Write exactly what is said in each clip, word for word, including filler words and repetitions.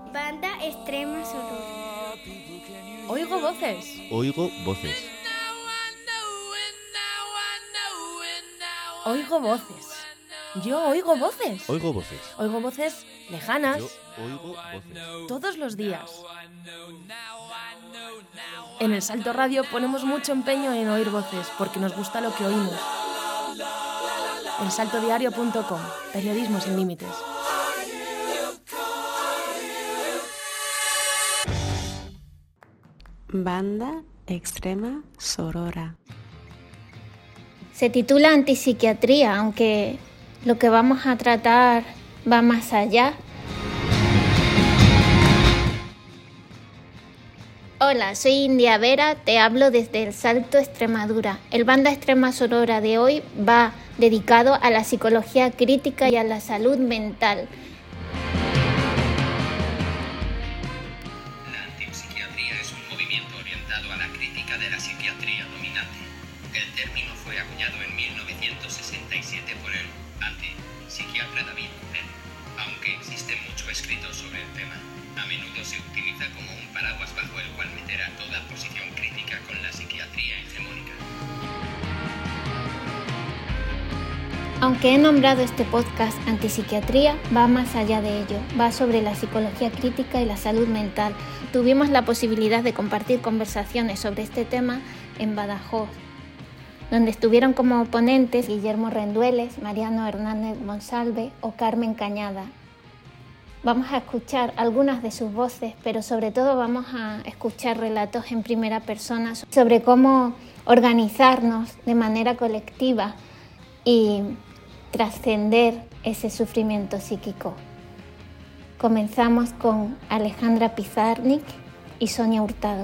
Banda Extrema Sonora. Oigo voces. Oigo voces. Oigo voces. Yo oigo voces. Oigo voces. Oigo voces lejanas. Yo oigo voces. Todos los días. En El Salto Radio ponemos mucho empeño en oír voces porque nos gusta lo que oímos. el salto diario punto com. Periodismo sin límites. Banda Extrema Sonora. Se titula Antipsiquiatría, aunque lo que vamos a tratar va más allá. Hola, soy India Vera, te hablo desde El Salto, Extremadura. El Banda Extrema Sonora de hoy va dedicado a la psicología crítica y a la salud mental. La antipsiquiatría es un movimiento orientado a la crítica de la psiquiatría dominante. El término fue acuñado en mil novecientos sesenta y siete por el antipsiquiatra David Hume. Aunque existe mucho escrito sobre el tema, a menudo se utiliza como un paraguas bajo el cual meter a toda posición crítica con la psiquiatría hegemónica. Aunque he nombrado este podcast Antipsiquiatría, va más allá de ello, va sobre la psicología crítica y la salud mental. Tuvimos la posibilidad de compartir conversaciones sobre este tema en Badajoz, donde estuvieron como ponentes Guillermo Rendueles, Mariano Hernández Monsalve o Carmen Cañada. Vamos a escuchar algunas de sus voces, pero sobre todo vamos a escuchar relatos en primera persona sobre cómo organizarnos de manera colectiva y trascender ese sufrimiento psíquico. Comenzamos con Alejandra Pizarnik y Sonia Hurtado.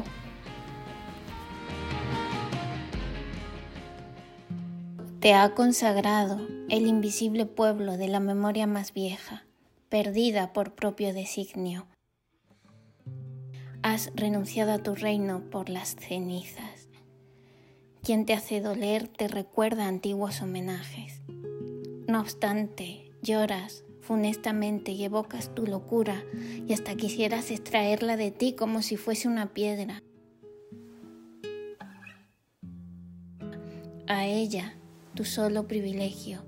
Te ha consagrado el invisible pueblo de la memoria más vieja, perdida por propio designio. Has renunciado a tu reino por las cenizas. Quien te hace doler te recuerda antiguos homenajes. No obstante, lloras funestamente y evocas tu locura y hasta quisieras extraerla de ti como si fuese una piedra. A ella, tu solo privilegio.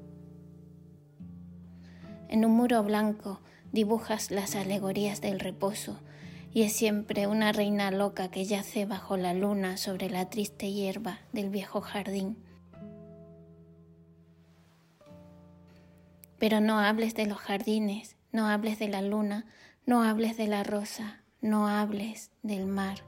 En un muro blanco dibujas las alegorías del reposo y es siempre una reina loca que yace bajo la luna sobre la triste hierba del viejo jardín. Pero no hables de los jardines, no hables de la luna, no hables de la rosa, no hables del mar.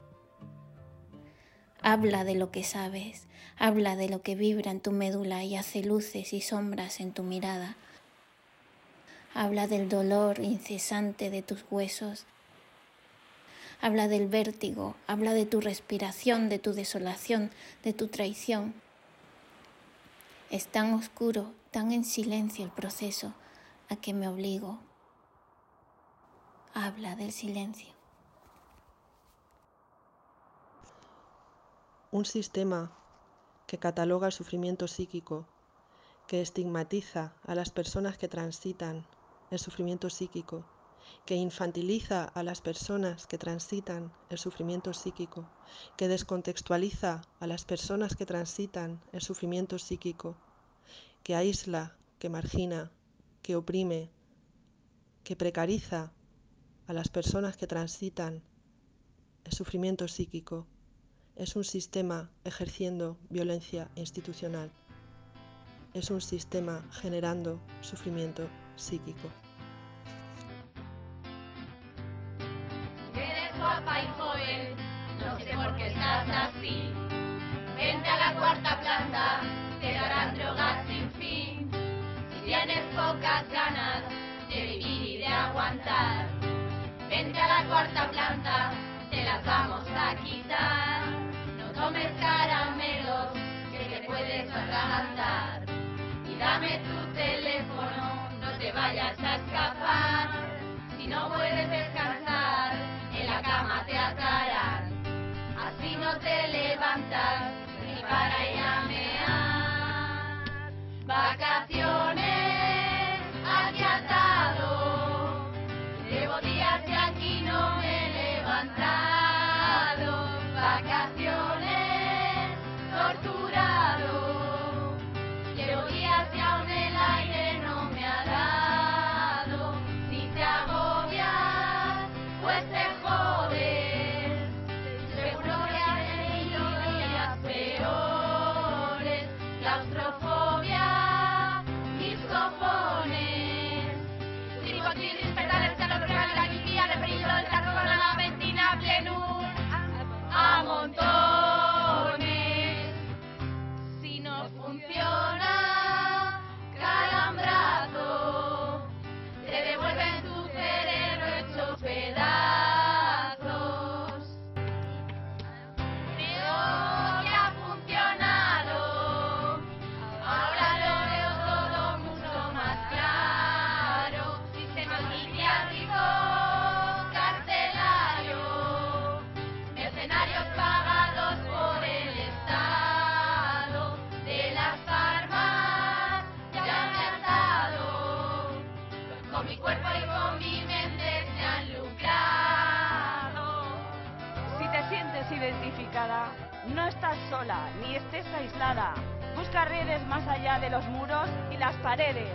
Habla de lo que sabes, habla de lo que vibra en tu médula y hace luces y sombras en tu mirada. Habla del dolor incesante de tus huesos. Habla del vértigo, habla de tu respiración, de tu desolación, de tu traición. Es tan oscuro, tan en silencio el proceso a que me obligo. Habla del silencio. Un sistema que cataloga el sufrimiento psíquico, que estigmatiza a las personas que transitan el sufrimiento psíquico, que infantiliza a las personas que transitan el sufrimiento psíquico, que descontextualiza a las personas que transitan el sufrimiento psíquico, que aísla, que margina, que oprime, que precariza a las personas que transitan el sufrimiento psíquico, es un sistema ejerciendo violencia institucional. Es un sistema generando sufrimiento psíquico. Eres guapa y joven, no sé por qué estás así. Vente a la cuarta planta, te darán drogas sin fin. Si tienes pocas ganas de vivir y de aguantar, vente a la cuarta planta, te las vamos a quitar. No tomes caramelos, que te puedes atragantar. Y dame tu teléfono, no te vayas a escapar. Si no puedes descansar, en la cama te atarán. Así no te levantas ni para ir a mear. Vacaciones aquí atado, llevo días de aquí no aguantado vacaciones, torturado. Llevo días y aún el aire no me ha dado. Si te agobias, pues te jodes. Seguro que has tenido días peores. Claustrofobia, mis cojones. Tribotiris, petales, calor, la guía de peligro del carro con la ventina plenur. A montones. Si no funciona, calambrazo, te devuelven tu cerebro hecho pedazos. Creo que ha funcionado, ahora lo veo todo mucho más claro. Sistema psiquiátrico carcelario, mercenarios pagados por el Estado, de las armas ya me han dado. Con mi cuerpo y con mi mente se han lucrado. Si te sientes identificada, no estás sola ni estés aislada. Busca redes más allá de los muros y las paredes.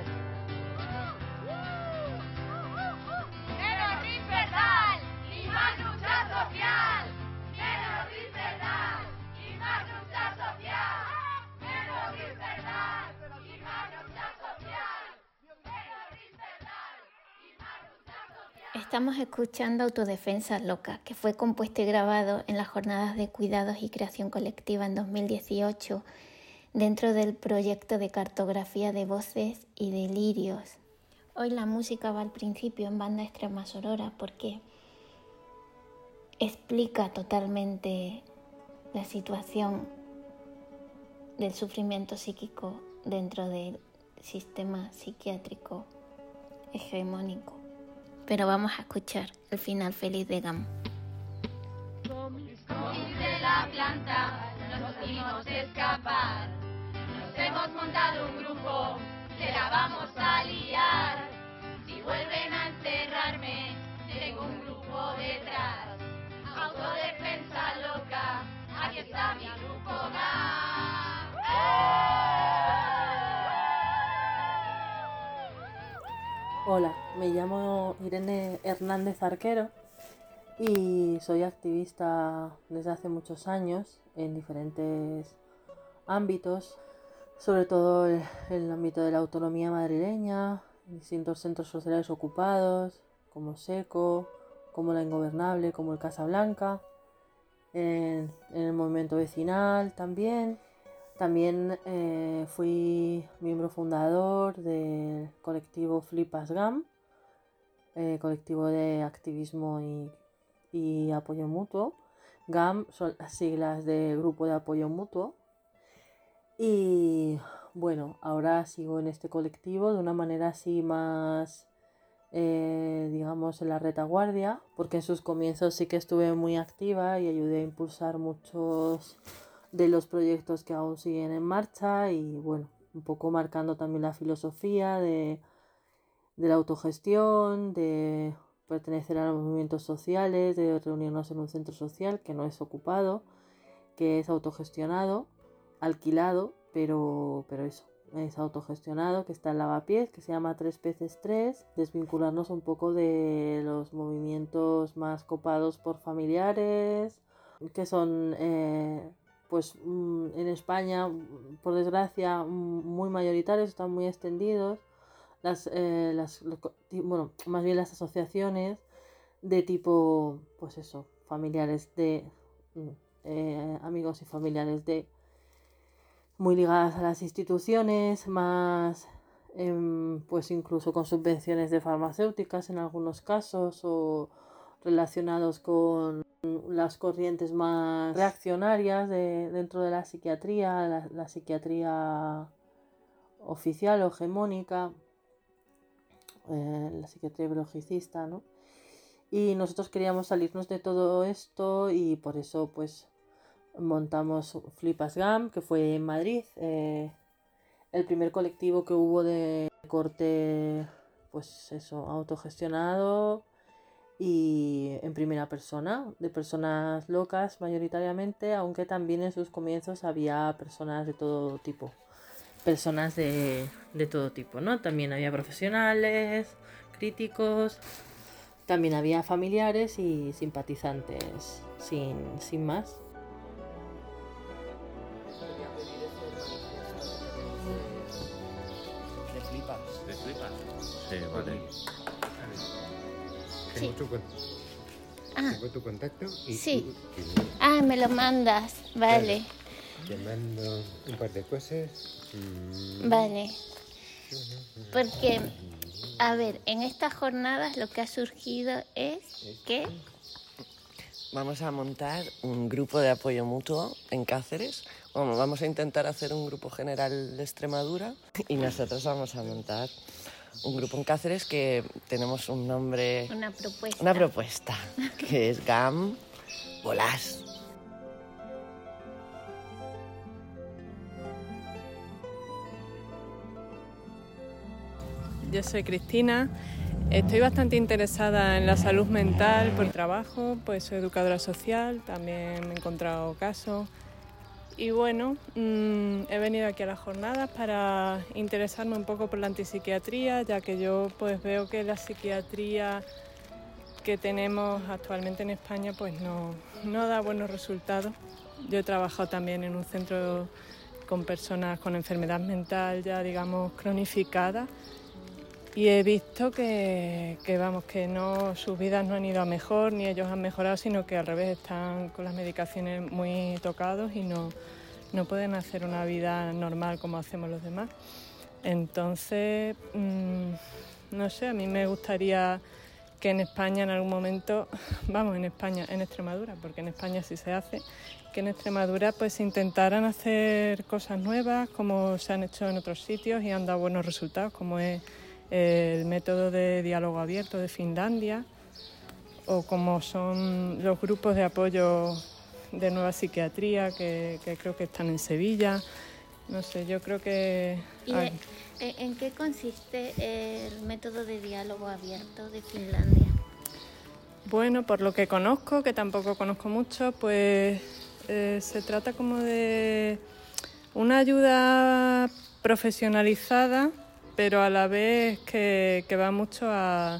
Menos dispersal y más lucha social. Menos dispersal y más lucha social. Menos dispersal y más lucha social. Menos dispersal y más lucha social. Estamos escuchando Autodefensas Locas, que fue compuesto y grabado en las jornadas de cuidados y creación colectiva en dos mil dieciocho dentro del proyecto de cartografía de voces y delirios. Hoy la música va al principio en Banda Extrema Sorora porque explica totalmente la situación del sufrimiento psíquico dentro del sistema psiquiátrico hegemónico. Pero vamos a escuchar el final feliz de Gam. De la planta nos pudimos escapar. Nos hemos montado un grupo que la vamos a liar. Si vuelven a encerrarme, tengo un grupo detrás. Autodefensa loca, aquí está mi grupo más. Hola, me llamo Irene Hernández Arquero y soy activista desde hace muchos años en diferentes ámbitos, sobre todo en el ámbito de la autonomía madrileña, distintos centros sociales ocupados, como SECO, como La Ingobernable, como el Casablanca, en, en el movimiento vecinal también. También eh, fui miembro fundador del colectivo Flipas Gam, eh, colectivo de activismo y, y apoyo mutuo. Gam son las siglas de Grupo de Apoyo Mutuo. Y bueno, ahora sigo en este colectivo de una manera así más, eh, digamos, en la retaguardia, porque en sus comienzos sí que estuve muy activa y ayudé a impulsar muchos de los proyectos que aún siguen en marcha y bueno, un poco marcando también la filosofía de, de la autogestión, de pertenecer a los movimientos sociales, de reunirnos en un centro social que no es ocupado, que es autogestionado, alquilado, pero, pero eso, es autogestionado, que está en Lavapiés, que se llama Tres Peces Tres, desvincularnos un poco de los movimientos más copados por familiares, que son... Eh, pues en España, por desgracia, muy mayoritarios, están muy extendidos, las, eh, las, bueno, más bien las asociaciones de tipo, pues eso, familiares de, eh, amigos y familiares de, muy ligadas a las instituciones, más, eh, pues incluso con subvenciones de farmacéuticas en algunos casos, o relacionados con las corrientes más reaccionarias de, dentro de la psiquiatría, la, la psiquiatría oficial o hegemónica, eh, la psiquiatría biologicista, ¿no? Y nosotros queríamos salirnos de todo esto y por eso pues montamos Flipas Gam, que fue en Madrid, eh, el primer colectivo que hubo de corte, pues eso, autogestionado y en primera persona, de personas locas mayoritariamente, aunque también en sus comienzos había personas de todo tipo, personas de, de todo tipo, ¿no? También había profesionales, críticos, también había familiares y simpatizantes, sin, sin más. ¿Te flipas? ¿Te flipas? Sí, vale. Sí. Tengo, tu, Ah, tengo tu contacto y sí. tú- y Ah, me lo mandas. Vale, te mando un par de cosas. Mm. vale. Porque, a ver, en estas jornadas lo que ha surgido es que... Vamos a montar un grupo de apoyo mutuo en Cáceres. Bueno, vamos a intentar hacer un grupo general de Extremadura y nosotros vamos a montar un grupo en Cáceres que tenemos un nombre... Una propuesta. Una propuesta, que es G A M Volás. Yo soy Cristina, estoy bastante interesada en la salud mental por trabajo, pues soy educadora social, también me he encontrado casos y bueno, mmm, he venido aquí a las jornadas para interesarme un poco por la antipsiquiatría, ya que yo pues veo que la psiquiatría que tenemos actualmente en España pues no, no da buenos resultados. Yo he trabajado también en un centro con personas con enfermedad mental ya digamos cronificada. Y he visto que, que, vamos, que no, sus vidas no han ido a mejor, ni ellos han mejorado, sino que al revés están con las medicaciones muy tocados y no, no pueden hacer una vida normal como hacemos los demás. Entonces, mmm, no sé, a mí me gustaría que en España en algún momento, vamos, en España, en Extremadura, porque en España sí se hace, que en Extremadura pues intentaran hacer cosas nuevas como se han hecho en otros sitios y han dado buenos resultados, como es el método de diálogo abierto de Finlandia o como son los grupos de apoyo de nueva psiquiatría que, que creo que están en Sevilla. No sé, yo creo que... ¿Y hay... en qué consiste el método de diálogo abierto de Finlandia? Bueno, por lo que conozco, que tampoco conozco mucho, pues eh, se trata como de una ayuda profesionalizada, pero a la vez que, que va mucho a,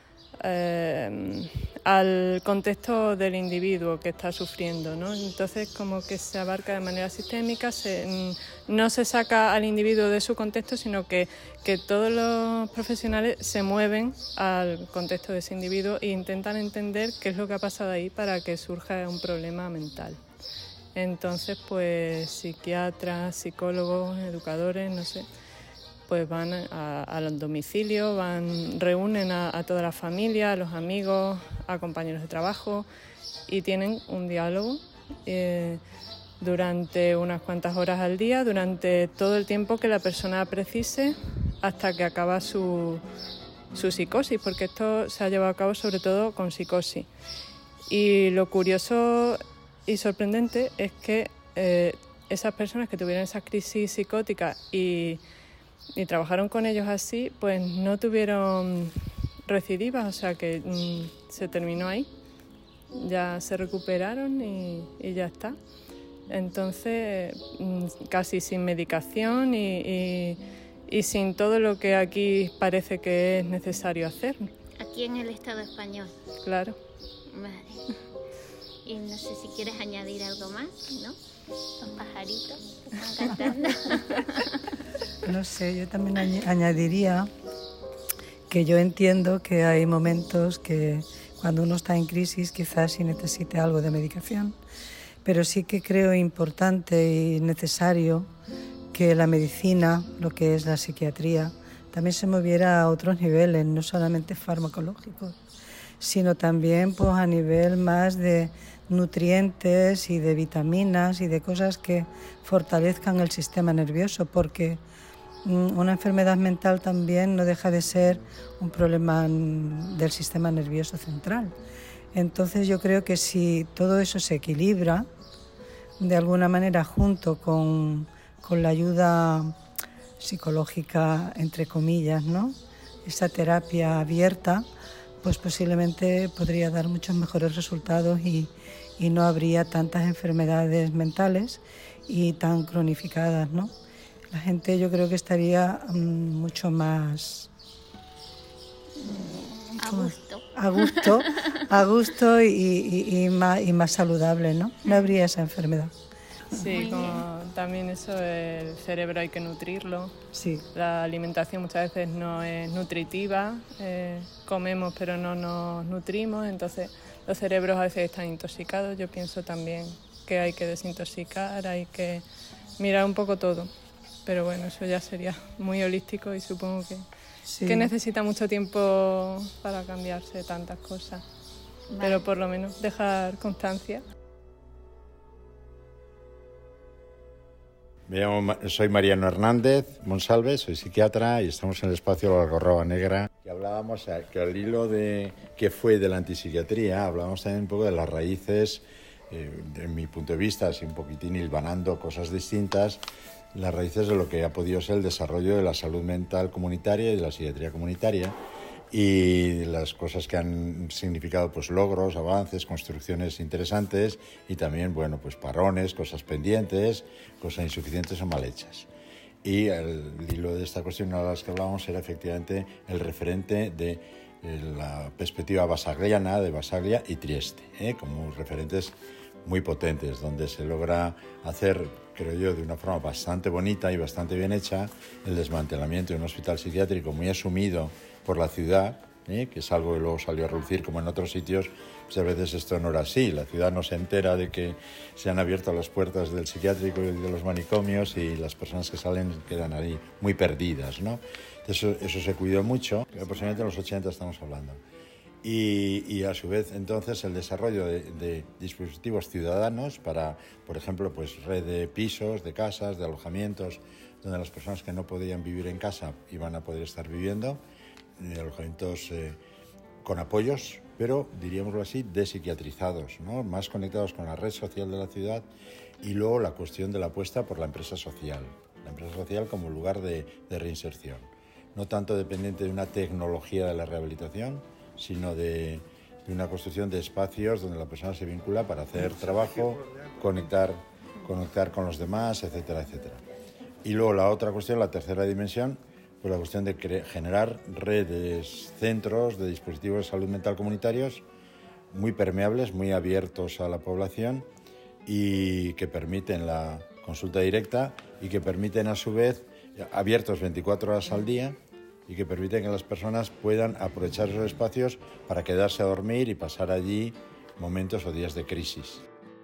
eh, al contexto del individuo que está sufriendo, ¿no? Entonces, como que se abarca de manera sistémica, se, no se saca al individuo de su contexto, sino que, que todos los profesionales se mueven al contexto de ese individuo e intentan entender qué es lo que ha pasado ahí para que surja un problema mental. Entonces, pues psiquiatras, psicólogos, educadores, no sé, pues van a, a los domicilios, van, reúnen a, a toda la familia, a los amigos, a compañeros de trabajo y tienen un diálogo eh, durante unas cuantas horas al día, durante todo el tiempo que la persona precise hasta que acaba su, su psicosis, porque esto se ha llevado a cabo sobre todo con psicosis. Y lo curioso y sorprendente es que eh, esas personas que tuvieron esas crisis psicóticas y y trabajaron con ellos así, pues no tuvieron recidivas, o sea que mmm, se terminó ahí, ya se recuperaron y, y ya está. Entonces, mmm, casi sin medicación y, y, y sin todo lo que aquí parece que es necesario hacer. Aquí en el Estado español. Claro. Vale. Y no sé si quieres añadir algo más, ¿no? Los pajaritos están cantando. No sé, yo también añadiría que yo entiendo que hay momentos que cuando uno está en crisis quizás sí necesite algo de medicación, pero sí que creo importante y necesario que la medicina, lo que es la psiquiatría, también se moviera a otros niveles, no solamente farmacológicos, sino también pues, a nivel más de nutrientes y de vitaminas y de cosas que fortalezcan el sistema nervioso, porque una enfermedad mental también no deja de ser un problema del sistema nervioso central. Entonces yo creo que si todo eso se equilibra, de alguna manera junto con, con la ayuda psicológica, entre comillas, ¿no? Esa terapia abierta, pues posiblemente podría dar muchos mejores resultados y, y no habría tantas enfermedades mentales y tan cronificadas, ¿no? La gente yo creo que estaría um, mucho más a gusto, a gusto, a gusto y, y, y, más, y más saludable, ¿no? No habría esa enfermedad. Sí, como también eso, el cerebro hay que nutrirlo. Sí. La alimentación muchas veces no es nutritiva, eh, comemos pero no nos nutrimos, entonces los cerebros a veces están intoxicados. Yo pienso también que hay que desintoxicar, hay que mirar un poco todo. Pero bueno, eso ya sería muy holístico y supongo que, sí. que necesita mucho tiempo para cambiarse tantas cosas. Vale. Pero por lo menos dejar constancia. Me llamo, soy Mariano Hernández Monsalve, soy psiquiatra y estamos en el espacio La Algarroba Negra. Que hablábamos, que al hilo de que fue de la antipsiquiatría, hablábamos también un poco de las raíces, eh, de mi punto de vista, así un poquitín hilvanando cosas distintas, las raíces de lo que ha podido ser el desarrollo de la salud mental comunitaria y de la psiquiatría comunitaria y las cosas que han significado pues logros, avances, construcciones interesantes y también, bueno, pues parones, cosas pendientes, cosas insuficientes o mal hechas. Y el hilo de esta cuestión, una de las que hablábamos, era efectivamente el referente de la perspectiva basagliana, de Basaglia y Trieste, ¿eh? como referentes muy potentes, donde se logra hacer, creo yo, de una forma bastante bonita y bastante bien hecha, el desmantelamiento de un hospital psiquiátrico muy asumido por la ciudad, ¿eh? que es algo que luego salió a relucir como en otros sitios. Pues a veces esto no era así, la ciudad no se entera de que se han abierto las puertas del psiquiátrico y de los manicomios y las personas que salen quedan ahí muy perdidas, ¿no? Eso, eso se cuidó mucho, aproximadamente en los ochenta estamos hablando. Y, y a su vez entonces el desarrollo de, de dispositivos ciudadanos para, por ejemplo, pues red de pisos, de casas, de alojamientos, donde las personas que no podían vivir en casa iban a poder estar viviendo, de alojamientos eh, con apoyos, pero diríamoslo así, despsiquiatrizados, ¿no? Más conectados con la red social de la ciudad, y luego la cuestión de la apuesta por la empresa social, la empresa social como lugar de, de reinserción, no tanto dependiente de una tecnología de la rehabilitación, sino de, de una construcción de espacios donde la persona se vincula para hacer trabajo, conectar, conectar con los demás, etcétera, etcétera. Y luego la otra cuestión, la tercera dimensión, pues la cuestión de cre- generar redes, centros de dispositivos de salud mental comunitarios muy permeables, muy abiertos a la población y que permiten la consulta directa y que permiten a su vez, abiertos veinticuatro horas al día, y que permiten que las personas puedan aprovechar esos espacios para quedarse a dormir y pasar allí momentos o días de crisis.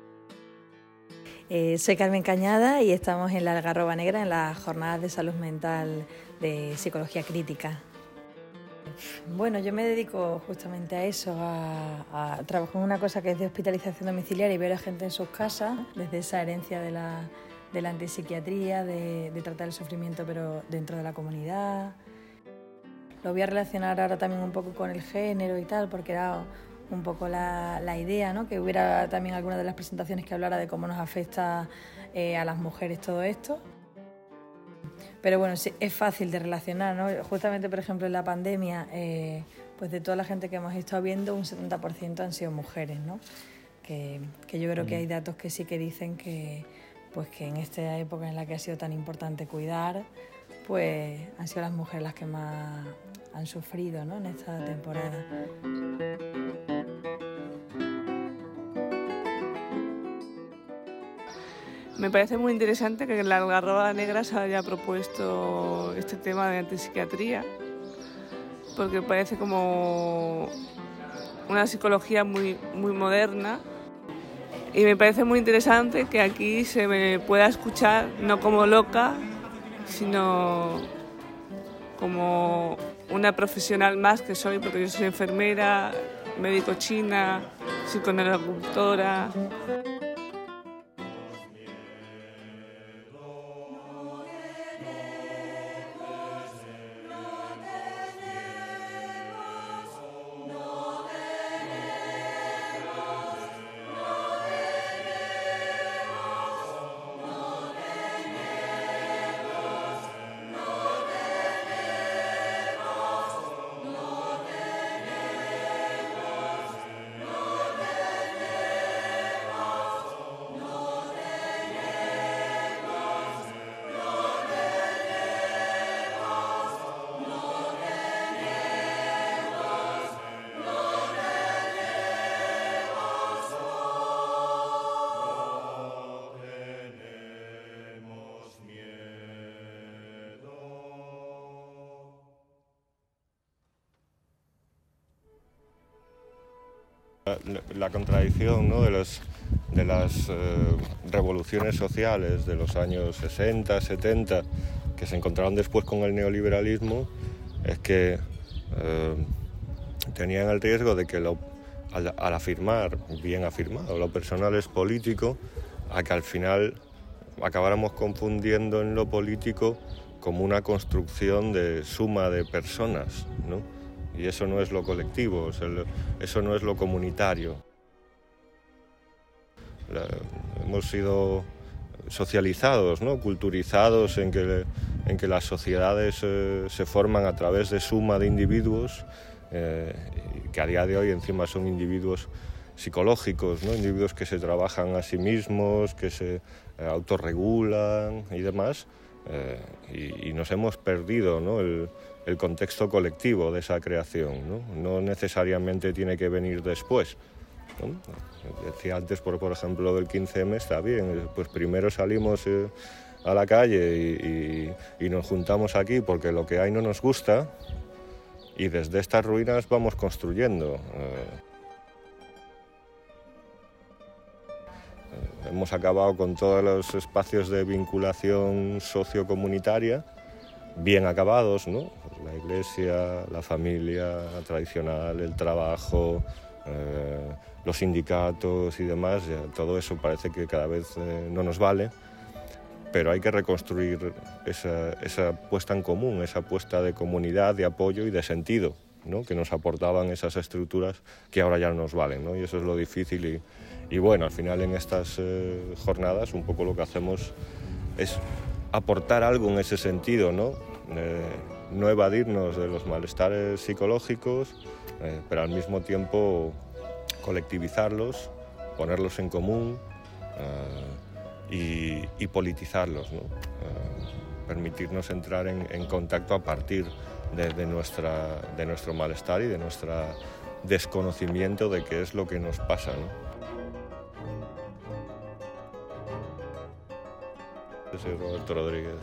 Eh, soy Carmen Cañada y estamos en la Algarroba Negra en las jornadas de salud mental de psicología crítica. Bueno, yo me dedico justamente a eso, a, a trabajo en una cosa que es de hospitalización domiciliaria y ver a gente en sus casas, desde esa herencia de la, de la antipsiquiatría, de, de tratar el sufrimiento pero dentro de la comunidad. Lo voy a relacionar ahora también un poco con el género y tal, porque era un poco la, la idea, ¿no? Que hubiera también alguna de las presentaciones que hablara de cómo nos afecta eh, a las mujeres todo esto. Pero bueno, sí, es fácil de relacionar, ¿no? Justamente, por ejemplo, en la pandemia, eh, pues de toda la gente que hemos estado viendo, un setenta por ciento han sido mujeres, ¿no? Que, que yo creo que hay datos que sí que dicen que, pues que en esta época en la que ha sido tan importante cuidar, pues han sido las mujeres las que más han sufrido, ¿no? En esta temporada. Me parece muy interesante que en la Algarroba Negra se haya propuesto este tema de antipsiquiatría, porque parece como una psicología muy, muy moderna, y me parece muy interesante que aquí se me pueda escuchar no como loca, sino como una profesional más que soy, porque yo soy enfermera, médico china, psicoterapeuta. la, la contradicción, ¿no?, de las, de las eh, revoluciones sociales de los años sesenta, setenta, que se encontraron después con el neoliberalismo, es que eh, tenían el riesgo de que lo, al, al afirmar, bien afirmado, lo personal es político, a que al final acabáramos confundiendo en lo político como una construcción de suma de personas, ¿no? Y eso no es lo colectivo, o sea, eso no es lo comunitario. La, hemos sido socializados, ¿no?, culturizados en que, en que las sociedades eh, se forman a través de suma de individuos, eh, que a día de hoy encima son individuos psicológicos, ¿no?, individuos que se trabajan a sí mismos, que se eh, autorregulan y demás, eh, y, y nos hemos perdido, ¿no?, el, el contexto colectivo de esa creación, ¿no? No necesariamente tiene que venir después, ¿no? Decía antes, por, por ejemplo, del quince eme, está bien, pues primero salimos eh, a la calle y, y, y nos juntamos aquí porque lo que hay no nos gusta, y desde estas ruinas vamos construyendo. Eh, hemos acabado con todos los espacios de vinculación sociocomunitaria bien acabados, ¿no? La iglesia, la familia tradicional, el trabajo, eh, los sindicatos y demás, ya todo eso parece que cada vez eh, no nos vale, pero hay que reconstruir esa, esa puesta en común, esa puesta de comunidad, de apoyo y de sentido, ¿no?, que nos aportaban esas estructuras que ahora ya no nos valen, ¿no? Y eso es lo difícil y, y bueno, al final en estas eh, jornadas un poco lo que hacemos es aportar algo en ese sentido, ¿no? Eh, no evadirnos de los malestares psicológicos, eh, pero al mismo tiempo colectivizarlos, ponerlos en común eh, y, y politizarlos, ¿no? Eh, permitirnos entrar en, en contacto a partir de, de, nuestra, de nuestro malestar y de nuestro desconocimiento de qué es lo que nos pasa, ¿no? Soy Roberto Rodríguez.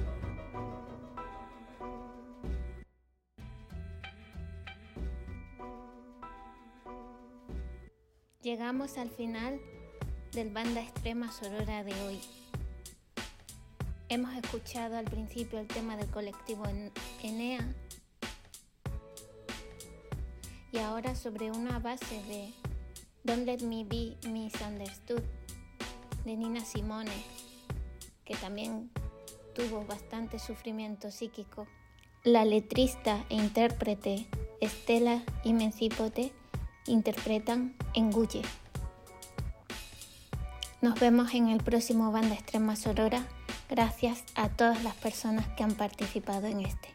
Llegamos al final del Banda Extrema Sorora de hoy. Hemos escuchado al principio el tema del colectivo Enea y ahora sobre una base de Don't Let Me Be Misunderstood de Nina Simone, que también tuvo bastante sufrimiento psíquico. La letrista e intérprete Estela Imencipote interpretan Engulle. Nos vemos en el próximo Banda Extrema Sorora. Gracias a todas las personas que han participado en este.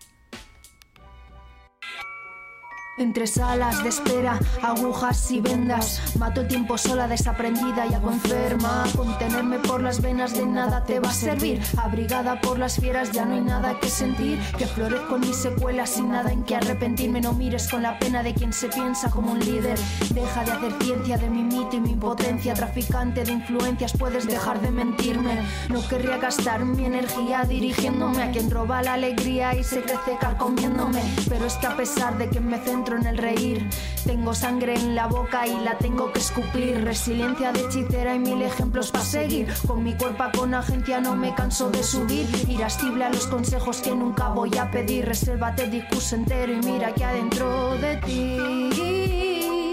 Entre salas de espera, agujas y vendas, mato el tiempo sola, desaprendida y algo enferma. Contenerme por las venas de nada te va a servir. Abrigada por las fieras ya no hay nada que sentir. Que florezco en mis secuelas sin nada en que arrepentirme. No mires con la pena de quien se piensa como un líder. Deja de hacer ciencia de mi mito y mi impotencia. Traficante de influencias, puedes dejar de mentirme. No querría gastar mi energía dirigiéndome a quien roba la alegría y se crece carcomiéndome. Pero es que a pesar de que me centro en el reír, tengo sangre en la boca y la tengo que escupir. Resiliencia de hechicera y mil ejemplos para seguir. Con mi cuerpo con agencia no me canso de subir. Irascible a los consejos que nunca voy a pedir. Resérvate el discurso entero y mira aquí adentro de ti.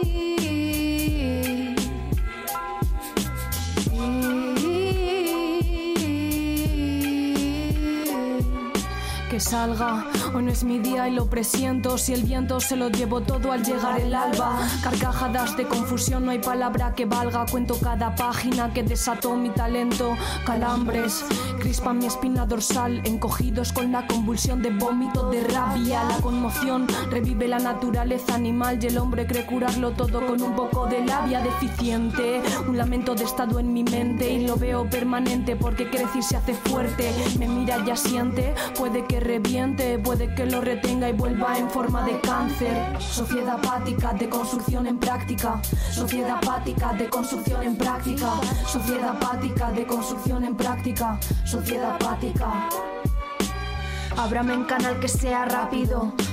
Que salga, hoy no es mi día y lo presiento. Si el viento se lo llevo todo al llegar el alba. Carcajadas de confusión, no hay palabra que valga. Cuento cada página que desató mi talento. Calambres crispan mi espina dorsal, encogidos con la convulsión de vómito de rabia. La conmoción revive la naturaleza animal y el hombre cree curarlo todo con un poco de labia deficiente. Un lamento de estado en mi mente y lo veo permanente porque crece y se hace fuerte. Me mira y asiente, puede que reviente, puede que lo retenga y vuelva en forma de cáncer. Sociedad apática de construcción en práctica. Sociedad apática de construcción en práctica. Sociedad apática de construcción en práctica. Sociedad apática. Ábrame en canal que sea rápido,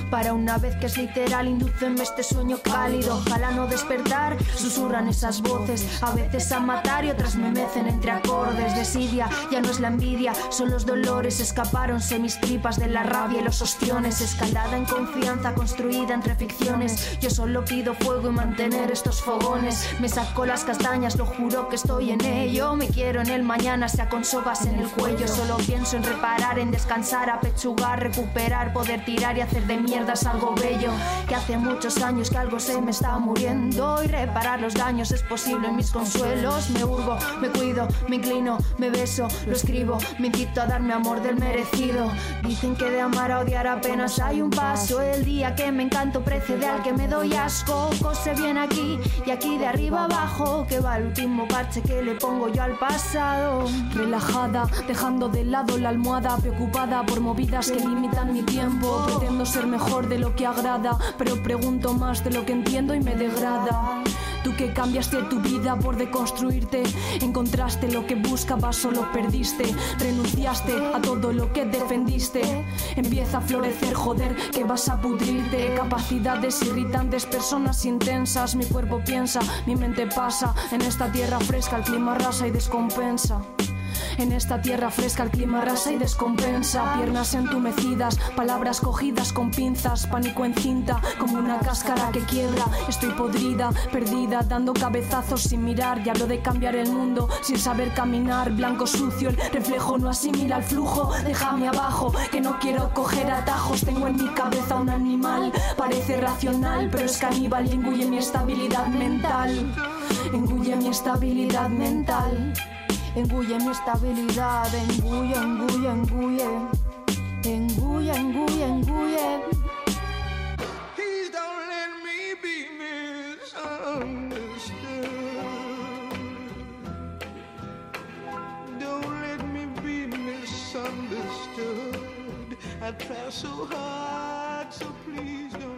Para una vez que es literal, indúceme este sueño cálido. Ojalá no despertar, susurran esas voces, a veces a matar y otras me mecen entre acordes. Desidia, ya no es la envidia, son los dolores. Escapáronse mis tripas de la rabia y los ostiones. Escalada en confianza, construida entre ficciones. Yo solo pido fuego y mantener estos fogones. Me saco las castañas, lo juro que estoy en ello. Me quiero en el mañana, sea con sogas en el cuello. Solo pienso en reparar, en descansar, apechugar, recuperar, poder tirar y hacer de mierdas algo bello. Que hace muchos años que algo se me está muriendo y reparar los daños es posible en mis consuelos. Me hurgo, me cuido, me inclino, me beso, lo escribo, me incito a darme amor del merecido. Dicen que de amar a odiar apenas hay un paso. El día que me encanto precede al que me doy asco. Cose bien aquí y aquí de arriba abajo, que va el último parche que le pongo yo al pasado. Relajada, dejando de lado la almohada, preocupada por movidas que limitan mi tiempo. Pretendo ser mejor de lo que agrada, pero pregunto más de lo que entiendo y me degrada. Tú que cambiaste tu vida por deconstruirte, encontraste lo que buscabas, solo perdiste. Renunciaste a todo lo que defendiste. Empieza a florecer, joder, que vas a pudrirte. Capacidades irritantes, personas intensas. Mi cuerpo piensa, mi mente pasa. En esta tierra fresca el clima arrasa y descompensa. En esta tierra fresca el clima arrasa y descompensa. Piernas entumecidas, palabras cogidas con pinzas. Pánico en cinta, como una cáscara que quiebra. Estoy podrida, perdida, dando cabezazos sin mirar. Y hablo de cambiar el mundo sin saber caminar. Blanco sucio, el reflejo no asimila el flujo. Déjame abajo, que no quiero coger atajos. Tengo en mi cabeza un animal, parece racional, pero es caníbal y engulle mi estabilidad mental. Engulle mi estabilidad mental. Engulle mi estabilidad, engulle, engulle, engulle. Engulle, engulle, engulle. Please don't let me be misunderstood. Don't let me be misunderstood. I try so hard, so please don't.